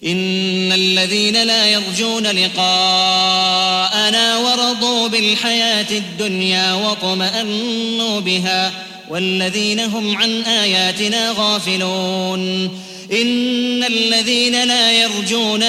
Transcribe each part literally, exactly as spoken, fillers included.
إن الذين لا يرجون لقاءنا ورضوا بالحياة الدنيا واطمأنوا بها والذين هم عن آياتنا غافلون إن الذين لا يرجون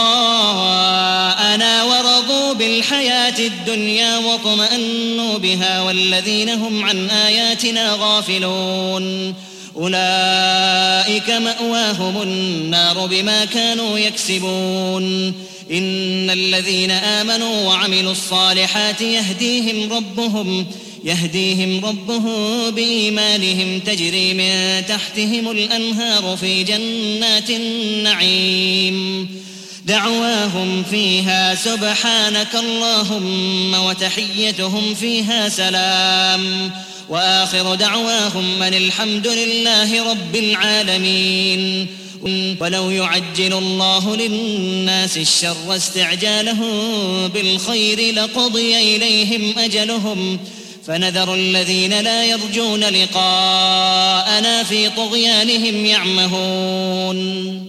لقاءنا ورضوا بالحياة الدنيا واطمأنوا بها والذين هم عن آياتنا غافلون أولئك مأواهم النار بما كانوا يكسبون إن الذين آمنوا وعملوا الصالحات يهديهم ربهم يهديهم ربهم بإيمانهم تجري من تحتهم الأنهار في جنات النعيم دعواهم فيها سبحانك اللهم وتحيتهم فيها سلام وآخر دعواهم أن الحمد لله رب العالمين. ولو يعجل الله للناس الشر استعجالهم بالخير لقضي إليهم أجلهم فنذر الذين لا يرجون لقاءنا في طغيانهم يعمهون.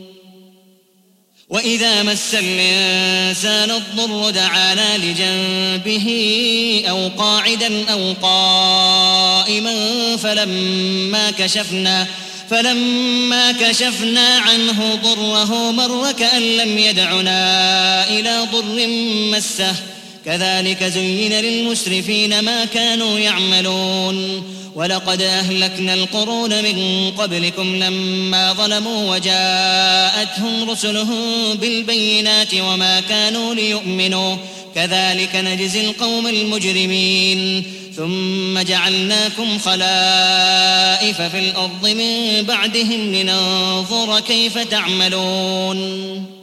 وإذا مس الإنسان الضر دعانا لجنبه أو قاعدا أو قائما فلما كشفنا فلما كشفنا عنه ضره مر كأن لم يدعنا إلى ضر مسه كذلك زين للمسرفين ما كانوا يعملون. ولقد أهلكنا القرون من قبلكم لما ظلموا وجاءتهم رسلهم بالبينات وما كانوا ليؤمنوا كذلك نجزي القوم المجرمين. ثم جعلناكم خلائف في الأرض من بعدهم لننظر كيف تعملون.